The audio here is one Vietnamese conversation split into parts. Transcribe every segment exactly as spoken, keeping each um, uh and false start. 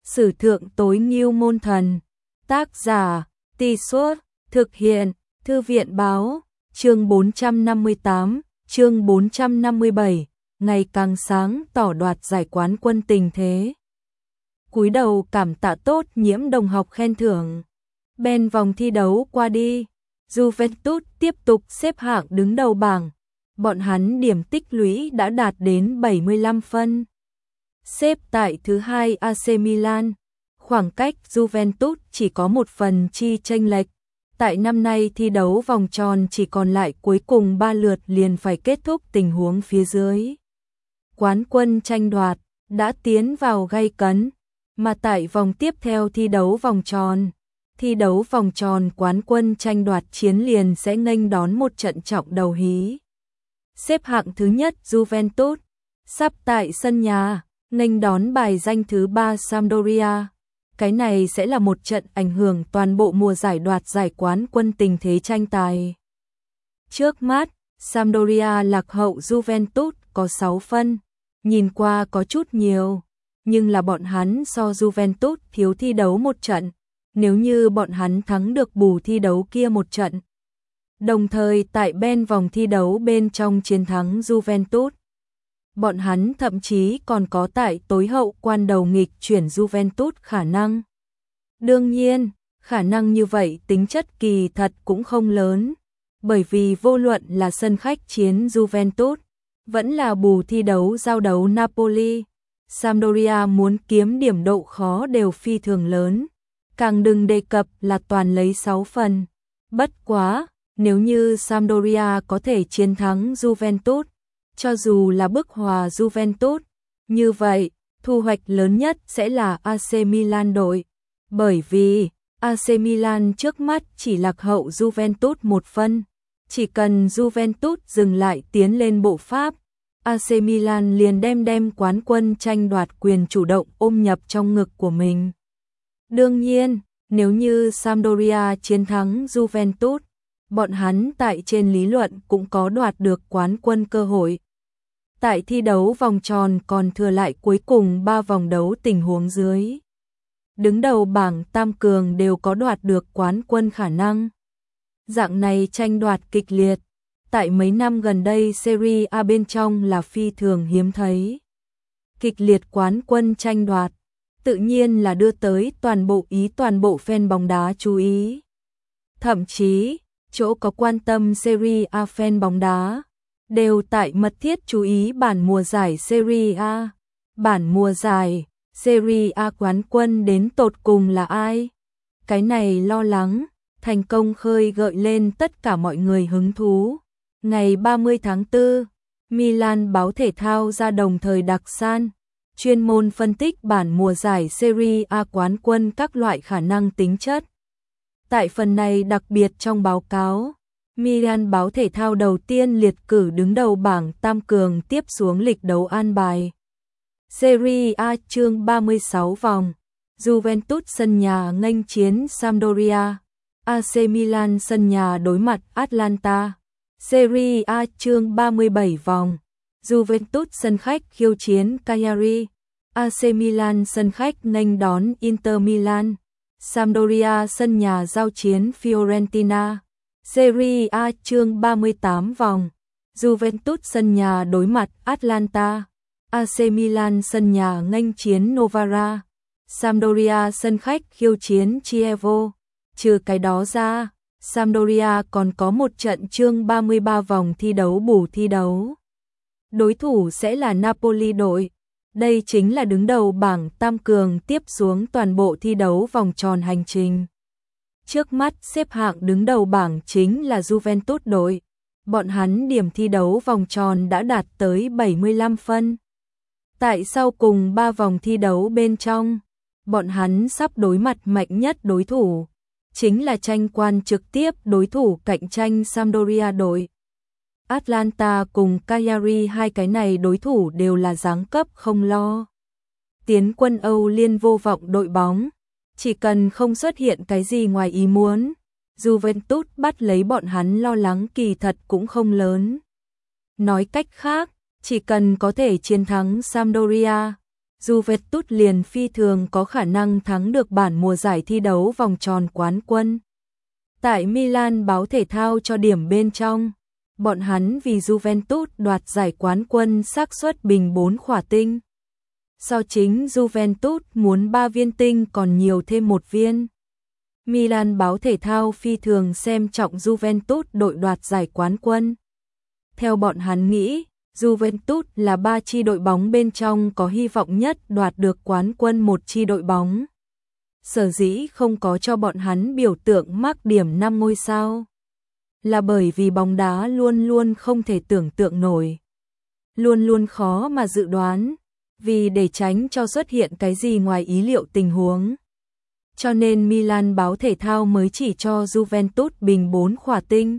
Sử thượng tối ngưu môn thần. Tác giả, Tì Suốt, thực hiện, Thư viện báo, chương bốn trăm năm mươi tám, chương bốn trăm năm mươi bảy, ngày càng sáng tỏ đoạt giải quán quân tình thế. Cúi đầu cảm tạ tốt Nhiễm đồng học khen thưởng. Ben vòng thi đấu qua đi, Juventus tiếp tục xếp hạng đứng đầu bảng. Bọn hắn điểm tích lũy đã đạt đến bảy mươi lăm phân. Xếp tại thứ hai a xê Milan, khoảng cách Juventus chỉ có một phần chi chênh lệch. Tại năm nay thi đấu vòng tròn chỉ còn lại cuối cùng ba lượt liền phải kết thúc tình huống phía dưới. Quán quân tranh đoạt đã tiến vào gay cấn, mà tại vòng tiếp theo thi đấu vòng tròn, thi đấu vòng tròn quán quân tranh đoạt chiến liền sẽ nghênh đón một trận trọng đầu hí. Xếp hạng thứ nhất Juventus, sắp tại sân nhà, nghênh đón bài danh thứ ba Sampdoria. Cái này sẽ là một trận ảnh hưởng toàn bộ mùa giải đoạt giải quán quân tình thế tranh tài. Trước mắt, Sampdoria lạc hậu Juventus có sáu phân, nhìn qua có chút nhiều, nhưng là bọn hắn so Juventus thiếu thi đấu một trận, nếu như bọn hắn thắng được bù thi đấu kia một trận. Đồng thời tại bên vòng thi đấu bên trong chiến thắng Juventus, bọn hắn thậm chí còn có tại tối hậu quan đầu nghịch chuyển Juventus khả năng. Đương nhiên, khả năng như vậy tính chất kỳ thật cũng không lớn, bởi vì vô luận là sân khách chiến Juventus, vẫn là bù thi đấu giao đấu Napoli, Sampdoria muốn kiếm điểm độ khó đều phi thường lớn, càng đừng đề cập là toàn lấy sáu phần. Bất quá, nếu như Sampdoria có thể chiến thắng Juventus, cho dù là bức hòa Juventus, như vậy, thu hoạch lớn nhất sẽ là a xê Milan đội. Bởi vì, a xê Milan trước mắt chỉ lạc hậu Juventus một phân. Chỉ cần Juventus dừng lại tiến lên bộ Pháp, a xê Milan liền đem đem quán quân tranh đoạt quyền chủ động ôm nhập trong ngực của mình. Đương nhiên, nếu như Sampdoria chiến thắng Juventus, bọn hắn tại trên lý luận cũng có đoạt được quán quân cơ hội. Tại thi đấu vòng tròn còn thừa lại cuối cùng ba vòng đấu tình huống dưới, đứng đầu bảng tam cường đều có đoạt được quán quân khả năng. Dạng này tranh đoạt kịch liệt, tại mấy năm gần đây Serie A bên trong là phi thường hiếm thấy. Kịch liệt quán quân tranh đoạt, tự nhiên là đưa tới toàn bộ ý toàn bộ fan bóng đá chú ý. Thậm chí, chỗ có quan tâm Serie A fan bóng đá, đều tại mật thiết chú ý bản mùa giải Serie A. Bản mùa giải Serie A quán quân đến tột cùng là ai? Cái này lo lắng, thành công khơi gợi lên tất cả mọi người hứng thú. Ngày ba mươi tháng tư, Milan báo thể thao ra đồng thời đặc san, chuyên môn phân tích bản mùa giải Serie A quán quân các loại khả năng tính chất. Tại phần này đặc biệt trong báo cáo, Milan báo thể thao đầu tiên liệt cử đứng đầu bảng tam cường tiếp xuống lịch đấu an bài. Serie A chương ba mươi sáu vòng, Juventus sân nhà nghênh chiến Sampdoria, a xê Milan sân nhà đối mặt Atalanta. Serie A chương ba mươi bảy vòng, Juventus sân khách khiêu chiến Cagliari, a xê Milan sân khách nghênh đón Inter Milan, Sampdoria sân nhà giao chiến Fiorentina. Serie A chương ba mươi tám vòng, Juventus sân nhà đối mặt Atalanta, a xê Milan sân nhà nghênh chiến Novara, Sampdoria sân khách khiêu chiến Chievo. Trừ cái đó ra, Sampdoria còn có một trận chương ba mươi ba vòng thi đấu bù thi đấu. Đối thủ sẽ là Napoli đội. Đây chính là đứng đầu bảng tam cường tiếp xuống toàn bộ thi đấu vòng tròn hành trình. Trước mắt xếp hạng đứng đầu bảng chính là Juventus đội. Bọn hắn điểm thi đấu vòng tròn đã đạt tới bảy mươi lăm phân. Tại sau cùng ba vòng thi đấu bên trong, bọn hắn sắp đối mặt mạnh nhất đối thủ, chính là tranh quan trực tiếp đối thủ cạnh tranh Sampdoria đội. Atalanta cùng Cagliari hai cái này đối thủ đều là giáng cấp không lo. Tiến quân Âu Liên vô vọng đội bóng, chỉ cần không xuất hiện cái gì ngoài ý muốn, Juventus bắt lấy bọn hắn lo lắng kỳ thật cũng không lớn. Nói cách khác, chỉ cần có thể chiến thắng Sampdoria, Juventus liền phi thường có khả năng thắng được bản mùa giải thi đấu vòng tròn quán quân. Tại Milan báo thể thao cho điểm bên trong, bọn hắn vì Juventus đoạt giải quán quân xác suất bình bốn khỏa tinh. So chính Juventus muốn ba viên tinh còn nhiều thêm một viên. Milan báo thể thao phi thường xem trọng Juventus đội đoạt giải quán quân. Theo bọn hắn nghĩ, Juventus là ba chi đội bóng bên trong có hy vọng nhất đoạt được quán quân một chi đội bóng. Sở dĩ không có cho bọn hắn biểu tượng mác điểm năm ngôi sao là bởi vì bóng đá luôn luôn không thể tưởng tượng nổi, luôn luôn khó mà dự đoán, vì để tránh cho xuất hiện cái gì ngoài ý liệu tình huống. Cho nên Milan báo thể thao mới chỉ cho Juventus bình bốn khỏa tinh.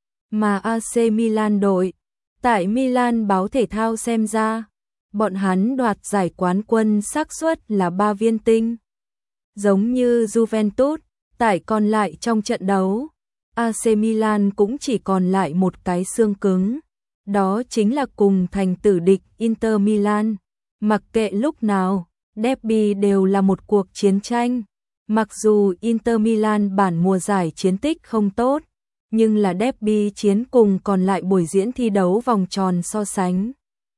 Mà a xê Milan đội, tại Milan báo thể thao xem ra, bọn hắn đoạt giải quán quân xác suất là ba viên tinh. Giống như Juventus, tại còn lại trong trận đấu, a xê Milan cũng chỉ còn lại một cái xương cứng. Đó chính là cùng thành tử địch Inter Milan. Mặc kệ lúc nào, derby đều là một cuộc chiến tranh. Mặc dù Inter Milan bản mùa giải chiến tích không tốt, nhưng là derby chiến cùng còn lại buổi diễn thi đấu vòng tròn so sánh.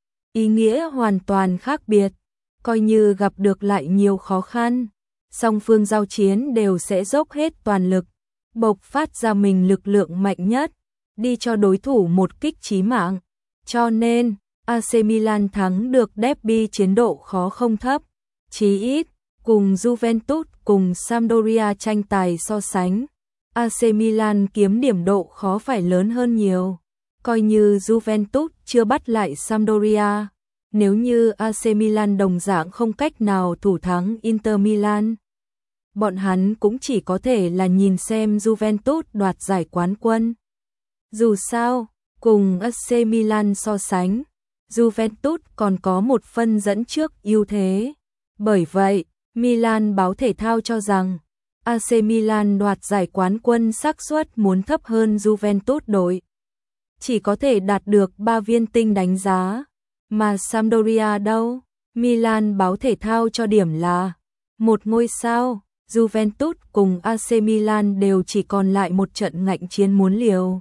Ý nghĩa hoàn toàn khác biệt, coi như gặp được lại nhiều khó khăn, song phương giao chiến đều sẽ dốc hết toàn lực, bộc phát ra mình lực lượng mạnh nhất, đi cho đối thủ một kích chí mạng. Cho nên, a xê Milan thắng được derby chiến độ khó không thấp, chí ít, cùng Juventus cùng Sampdoria tranh tài so sánh, a xê Milan kiếm điểm độ khó phải lớn hơn nhiều. Coi như Juventus chưa bắt lại Sampdoria, nếu như a xê Milan đồng dạng không cách nào thủ thắng Inter Milan, bọn hắn cũng chỉ có thể là nhìn xem Juventus đoạt giải quán quân. Dù sao, cùng a xê Milan so sánh, Juventus còn có một phân dẫn trước ưu thế. Bởi vậy, Milan báo thể thao cho rằng a xê Milan đoạt giải quán quân xác suất muốn thấp hơn Juventus đội, chỉ có thể đạt được ba viên tinh đánh giá. Mà Sampdoria đâu? Milan báo thể thao cho điểm là một ngôi sao. Juventus cùng a xê Milan đều chỉ còn lại một trận ngạnh chiến muốn liều.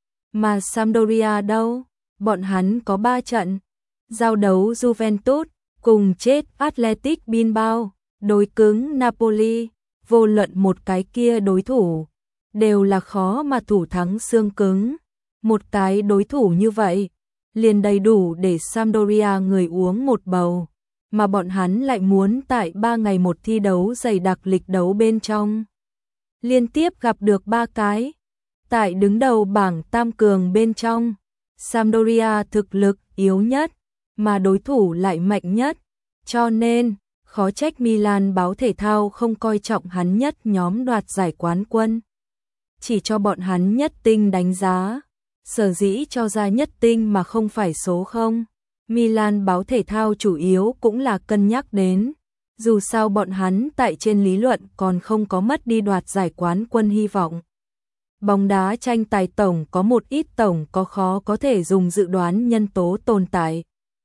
Mà Sampdoria đâu? Bọn hắn có ba trận. Giao đấu Juventus cùng chết Athletic Bilbao, đối cứng Napoli, vô luận một cái kia đối thủ, đều là khó mà thủ thắng xương cứng. Một cái đối thủ như vậy, liền đầy đủ để Sampdoria người uống một bầu, mà bọn hắn lại muốn tại ba ngày một thi đấu dày đặc lịch đấu bên trong. Liên tiếp gặp được ba cái, tại đứng đầu bảng tam cường bên trong, Sampdoria thực lực yếu nhất, mà đối thủ lại mạnh nhất, cho nên, khó trách Milan báo thể thao không coi trọng hắn nhất nhóm đoạt giải quán quân. Chỉ cho bọn hắn nhất tinh đánh giá, sở dĩ cho ra nhất tinh mà không phải số không. Milan báo thể thao chủ yếu cũng là cân nhắc đến, dù sao bọn hắn tại trên lý luận còn không có mất đi đoạt giải quán quân hy vọng. Bóng đá tranh tài tổng có một ít tổng có khó có thể dùng dự đoán nhân tố tồn tại.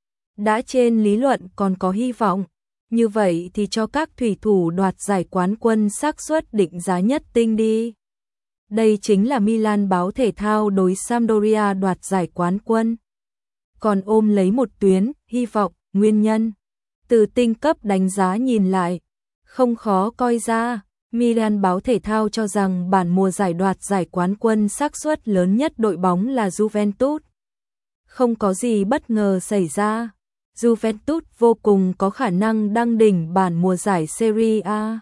Đã trên lý luận còn có hy vọng, như vậy thì cho các thủy thủ đoạt giải quán quân xác suất định giá nhất tinh đi. Đây chính là Milan báo thể thao đối Sampdoria đoạt giải quán quân. Còn ôm lấy một tuyến, hy vọng, nguyên nhân. Từ tinh cấp đánh giá nhìn lại, không khó coi ra, Milan báo thể thao cho rằng bản mùa giải đoạt giải quán quân xác suất lớn nhất đội bóng là Juventus. Không có gì bất ngờ xảy ra, Juventus vô cùng có khả năng đăng đỉnh bản mùa giải Serie A.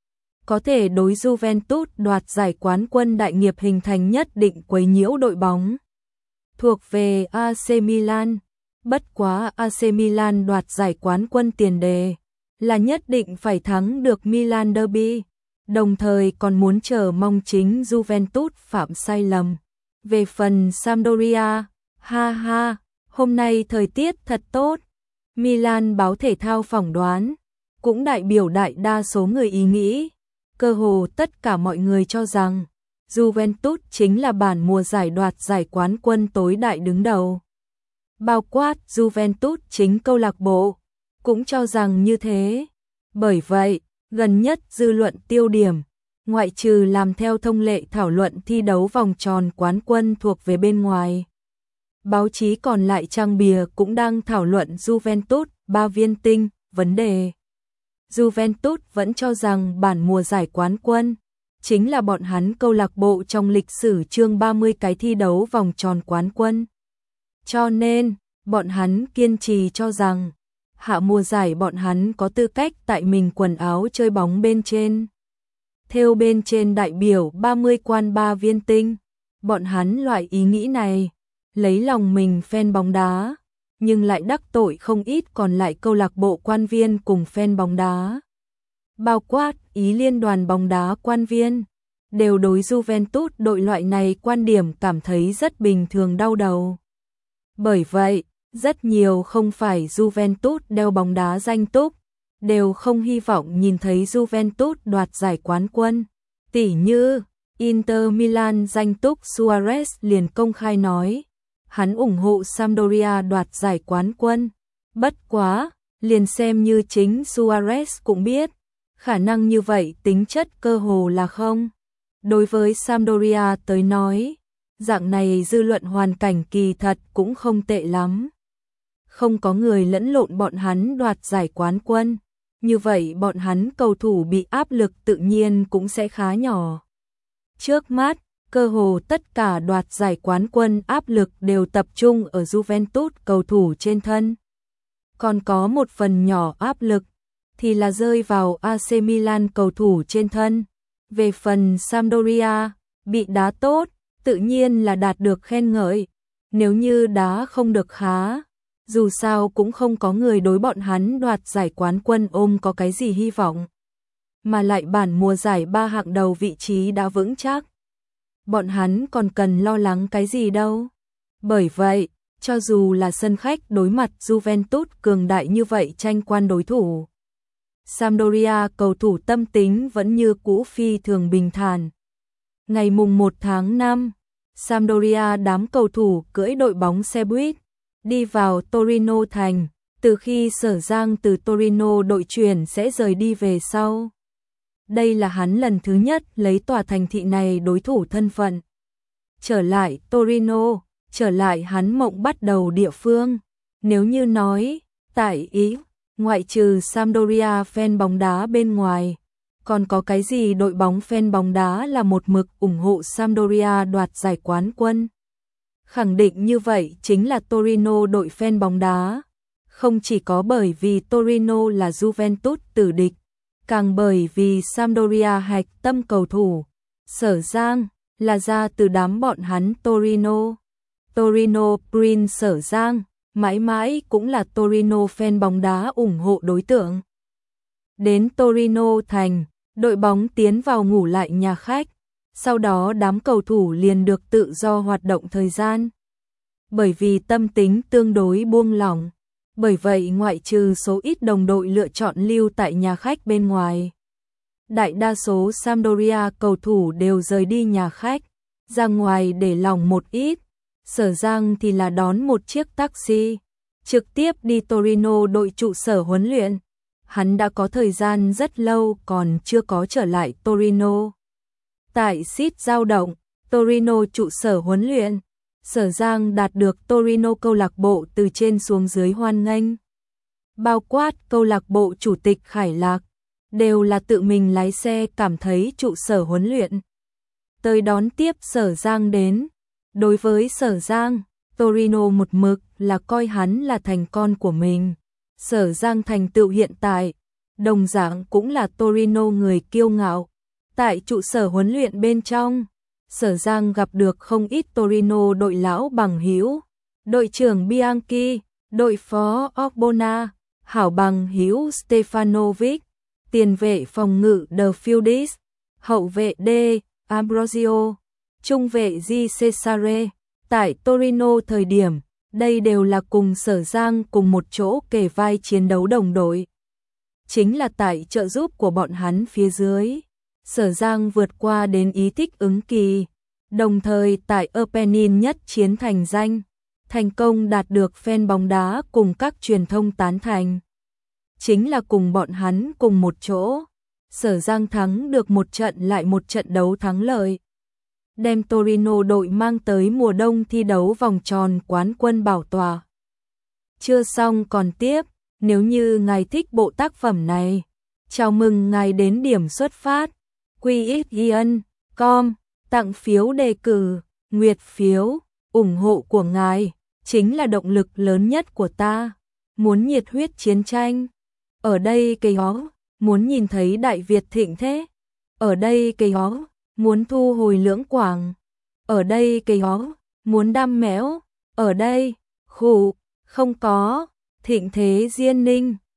Có thể đối Juventus đoạt giải quán quân đại nghiệp hình thành nhất định quấy nhiễu đội bóng thuộc về a xê Milan. Bất quá a xê Milan đoạt giải quán quân tiền đề là nhất định phải thắng được Milan Derby, đồng thời còn muốn chờ mong chính Juventus phạm sai lầm. Về phần Sampdoria, ha ha, hôm nay thời tiết thật tốt. Milan báo thể thao phỏng đoán, cũng đại biểu đại đa số người ý nghĩ, cơ hồ tất cả mọi người cho rằng Juventus chính là bản mùa giải đoạt giải quán quân tối đại đứng đầu. Bao quát Juventus chính câu lạc bộ, cũng cho rằng như thế. Bởi vậy, gần nhất dư luận tiêu điểm, ngoại trừ làm theo thông lệ thảo luận thi đấu vòng tròn quán quân thuộc về bên ngoài. Báo chí còn lại trang bìa cũng đang thảo luận Juventus, ba viên tinh, vấn đề. Juventus vẫn cho rằng bản mùa giải quán quân chính là bọn hắn câu lạc bộ trong lịch sử chương ba mươi cái thi đấu vòng tròn quán quân. Cho nên, bọn hắn kiên trì cho rằng hạ mùa giải bọn hắn có tư cách tại mình quần áo chơi bóng bên trên. Theo bên trên đại biểu ba mươi quan ba viên tinh, bọn hắn loại ý nghĩ này, lấy lòng mình fan bóng đá, nhưng lại đắc tội không ít còn lại câu lạc bộ quan viên cùng fan bóng đá. Bao quát ý liên đoàn bóng đá quan viên, đều đối Juventus đội loại này quan điểm cảm thấy rất bình thường đau đầu. Bởi vậy, rất nhiều không phải Juventus đeo bóng đá danh túc, đều không hy vọng nhìn thấy Juventus đoạt giải quán quân. Tỉ như, Inter Milan danh túc Suarez liền công khai nói, hắn ủng hộ Sampdoria đoạt giải quán quân. Bất quá, liền xem như chính Suarez cũng biết, khả năng như vậy tính chất cơ hồ là không. Đối với Sampdoria tới nói, dạng này dư luận hoàn cảnh kỳ thật cũng không tệ lắm. Không có người lẫn lộn bọn hắn đoạt giải quán quân, như vậy bọn hắn cầu thủ bị áp lực tự nhiên cũng sẽ khá nhỏ. Trước mắt, cơ hồ tất cả đoạt giải quán quân áp lực đều tập trung ở Juventus cầu thủ trên thân. Còn có một phần nhỏ áp lực thì là rơi vào a xê Milan cầu thủ trên thân. Về phần Sampdoria, bị đá tốt, tự nhiên là đạt được khen ngợi. Nếu như đá không được khá, dù sao cũng không có người đối bọn hắn đoạt giải quán quân ôm có cái gì hy vọng. Mà lại bản mùa giải ba hạng đầu vị trí đã vững chắc. Bọn hắn còn cần lo lắng cái gì đâu. Bởi vậy, cho dù là sân khách đối mặt Juventus cường đại như vậy tranh quan đối thủ, Sampdoria cầu thủ tâm tính vẫn như cũ phi thường bình thản. Ngày mùng một tháng năm, Sampdoria đám cầu thủ cưỡi đội bóng xe buýt, đi vào Torino thành, từ khi Sở Giang từ Torino đội chuyển sẽ rời đi về sau. Đây là hắn lần thứ nhất lấy tòa thành thị này đối thủ thân phận. Trở lại Torino, trở lại hắn mộng bắt đầu địa phương. Nếu như nói, tại Ý, ngoại trừ Sampdoria fan bóng đá bên ngoài, còn có cái gì đội bóng fan bóng đá là một mực ủng hộ Sampdoria đoạt giải quán quân? Khẳng định như vậy chính là Torino đội fan bóng đá. Không chỉ có bởi vì Torino là Juventus tử địch, càng bởi vì Sampdoria hạch tâm cầu thủ, Sở Giang, là ra từ đám bọn hắn Torino. Torino Prince Sở Giang, mãi mãi cũng là Torino fan bóng đá ủng hộ đối tượng. Đến Torino thành, đội bóng tiến vào ngủ lại nhà khách, sau đó đám cầu thủ liền được tự do hoạt động thời gian. Bởi vì tâm tính tương đối buông lỏng, bởi vậy ngoại trừ số ít đồng đội lựa chọn lưu tại nhà khách bên ngoài, đại đa số Sampdoria cầu thủ đều rời đi nhà khách, ra ngoài để lòng một ít. Sở Giang thì là đón một chiếc taxi, trực tiếp đi Torino đội trụ sở huấn luyện. Hắn đã có thời gian rất lâu còn chưa có trở lại Torino. Tại sít dao động, Torino trụ sở huấn luyện, Sở Giang đạt được Torino câu lạc bộ từ trên xuống dưới hoan nghênh. Bao quát câu lạc bộ chủ tịch Khải Lạc, đều là tự mình lái xe cảm thấy trụ sở huấn luyện. Tới đón tiếp Sở Giang đến. Đối với Sở Giang, Torino một mực là coi hắn là thành con của mình. Sở Giang thành tựu hiện tại, đồng dạng cũng là Torino người kiêu ngạo. Tại trụ sở huấn luyện bên trong, Sở Giang gặp được không ít Torino đội lão bằng hữu, đội trưởng Bianchi, đội phó Ogbonna, hảo bằng hữu Stefanovic, tiền vệ phòng ngự De Fields, hậu vệ D. Ambrosio, trung vệ G. Cesare. Tại Torino thời điểm, đây đều là cùng Sở Giang cùng một chỗ kề vai chiến đấu đồng đội. Chính là tại trợ giúp của bọn hắn phía dưới, Sở Giang vượt qua đến ý thích ứng kỳ, đồng thời tại Apennin nhất chiến thành danh, thành công đạt được fan bóng đá cùng các truyền thông tán thành. chính là cùng bọn hắn cùng một chỗ. Sở Giang thắng được một trận lại một trận đấu thắng lợi, đem Torino đội mang tới mùa đông thi đấu vòng tròn quán quân bảo tọa. Chưa xong còn tiếp, nếu như ngài thích bộ tác phẩm này, chào mừng ngài đến điểm xuất phát quy ích ion chấm com, tặng phiếu đề cử, nguyệt phiếu, ủng hộ của ngài chính là động lực lớn nhất của ta. Muốn nhiệt huyết chiến tranh, ở đây cây ó, muốn nhìn thấy Đại Việt thịnh thế, ở đây cây ó, muốn thu hồi Lưỡng Quảng, ở đây cây ó, muốn đam mẽo, ở đây, khủ, không có, thịnh thế Diên Ninh.